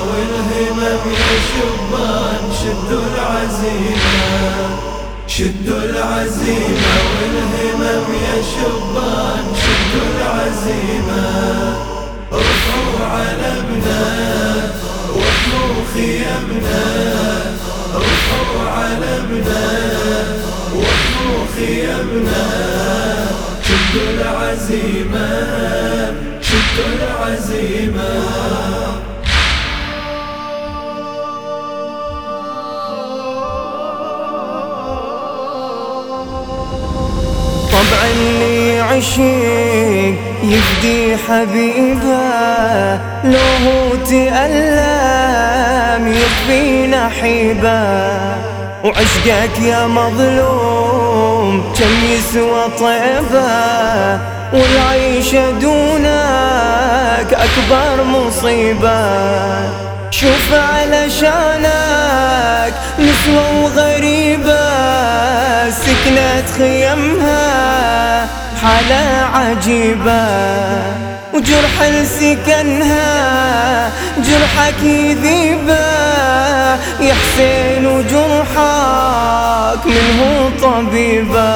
والهمم يا شبان شدوا العزيمة، شدوا العزيمة والهمم يا شبان شدوا العزيمة. ارفعوا علمنا واحموا خيمنا، ارفعوا علمنا واحموا خيمنا. شدوا العزيمة، شدوا العزيمة. طبع اللي عشق يفدي حبيبه، لو هو تألم يخفي نحيبه. وعشقك يا مظلوم كم يسوى طيبه، والعيشة دونك أكبر مصيبة. شوف علشانك نسوة وغريبة سكنت خيمها حالة عجيبة، وجرح لسكنها جرحك يذيبه. يا حسين وجرحك منه طبيبه،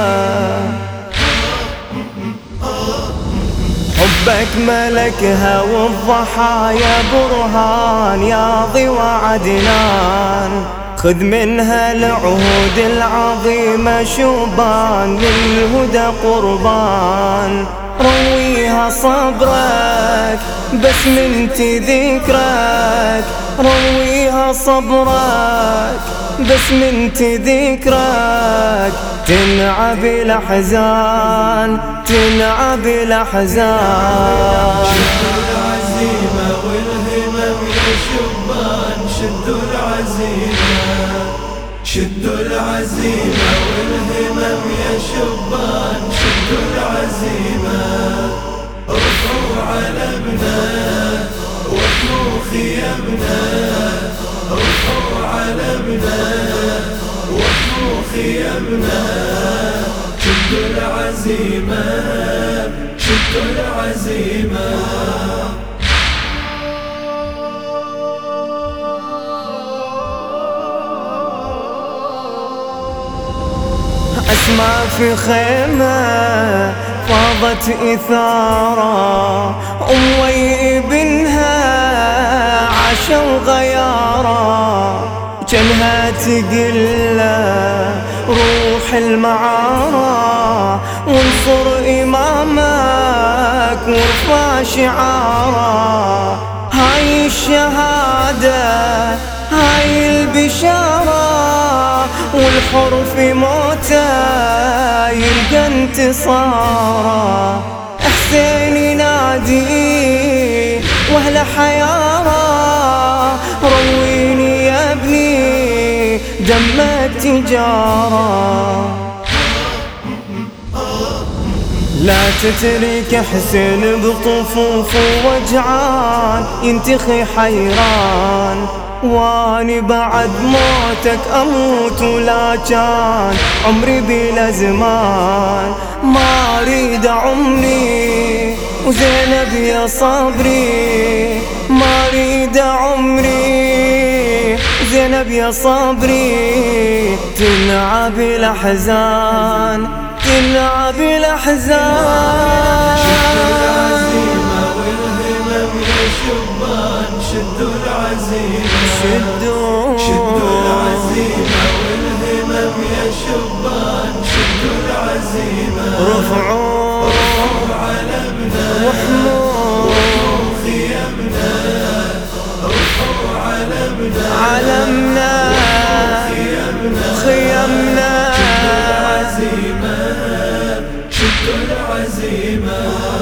حبك ملكها والضحايا برهان يا ضوى عدنان. خذ منها العهود العظيمة شوبان للهدى قربان. رويها صبرك بس من تذكرك، رويها صبرك بس من تذكرك. تنعب الأحزان، تنعب الأحزان. شدوا العزيمة والهمم يا شبان شدوا العزيمة، شدوا العزيمة والهمم يا شبان شدوا العزيمة. ارفعوا علمنا واحموا خيمنا، ارفعوا علمنا واحموا خيمنا. شدوا العزيمة، شدوا العزيمة. أسمع في خيمة فاضت إثارة، أمي ابنها عاشا وغيارة. جنها تقله روح المعارة، وانصر إمامك وارفع شعاره. هاي الشهادة هاي البشارة، والحر في موته يلقى انتصاره. حسين ينادي واهل حياره، رويني يا ابني دمك تجاره. لا تترك حسين بطفوف وجعان ينتخي حيران. واني بعد موتك اموت ولا كان عمري بلا زمان. ما اريد عمري وزينب يا صبري، ما اريد عمري زينب يا صبري. تنعب الاحزان، تنعب الاحزان. شدوا العزيمة والهمم يا شبان شدوا العزيمة، شدوا العزيمة والهمم يا شبان شدوا العزيمة. رفعوا علمنا واحموا خيمنا، ارفعوا علمنا علمنا خيمنا. شدوا العزيمة.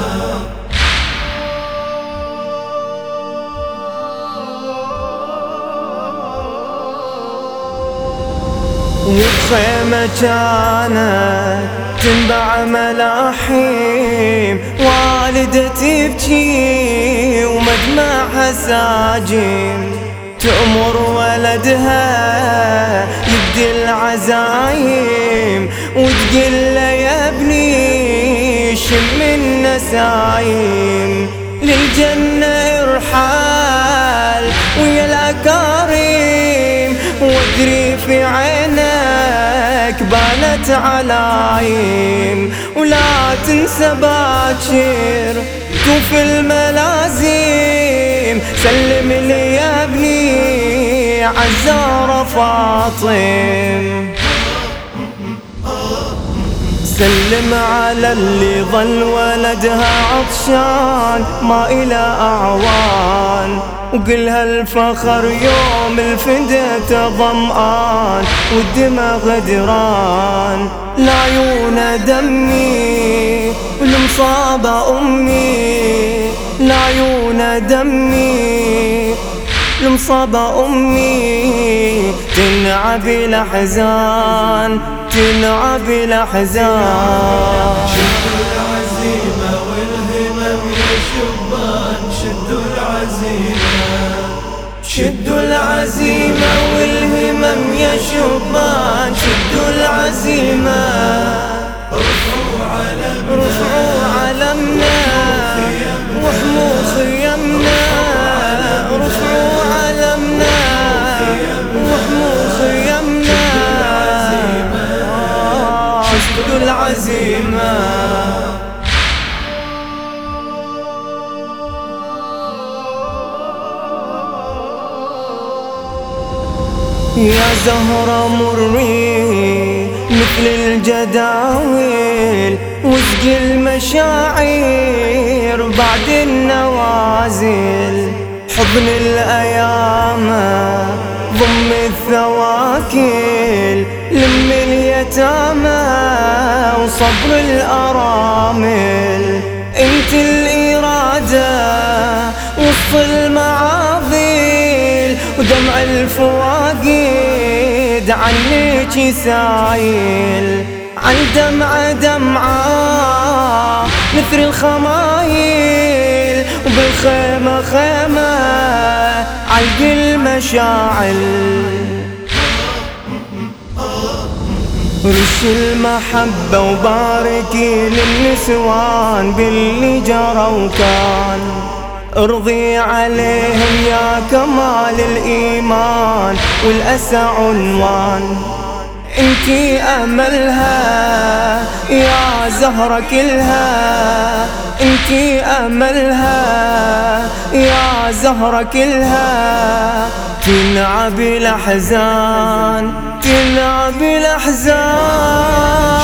وبخيمة كانت تنبع ملاحيم، والدة تبكي ومدمعها ساجم. تأمر ولدها يبدي العزايم، وتقول له يا ابني شم النسايم. للجنة ارحل ويا المكارم، وادري في عينك بانت علايم، ولا تنسى باكر توف الملازم. سلم لي يا ابني عزارة فاطم، سلم على اللي ظل ولدها عطشان ما إلى أعوان، وقلها الفخر يوم الفدية ظمآن والدمى غدران. لعيون دمي والمصابة أمي، لعيون دمي المصابة أمي، تنعب الأحزان تنعب الأحزان. شدوا العزيمة والهمم يا شبان، شدوا العزيمة، شدوا العزيمة والهمم يا شبان، شدوا العزيمة. رفعوا علمنا، رفعوا علمنا واحموا خيمنا، رفعوا علمنا واحموا خيمنا. شدوا العزيمة. يا زهرة مري مثل الجداول، واسقي المشاعر بعد النوازل. حضن الأيام ضم الثواكل، لم اليتامى وصبر الأرامل. انت الإرادة وسط المعاضل، ودمع الفواقد عنك سايل. عن دمعة دمعة مثل الخمايل، وبالخيمة خيمة علق المشاعل. رش المحبة وباركي للنسوان باللي جرى وكان، ارضي عليهم يا كمال الإيمان والأسى عنوان. انتي أملها يا زهرة كلها، انتي أملها يا زهرة كلها. تنعب الأحزان تنعب الأحزان.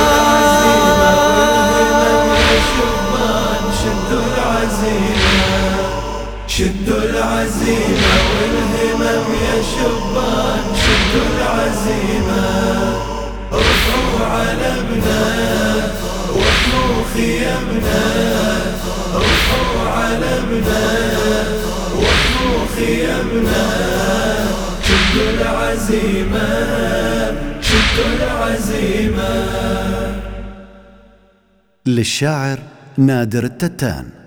شدوا العزيمة والهمم يا شبان، شدوا العزيمة. رفعوا علمنا واحموا خيمنا، رفعوا علمنا واحموا خيمنا. شدوا العزيمة شدوا العزيمة. للشاعر نادر التتان.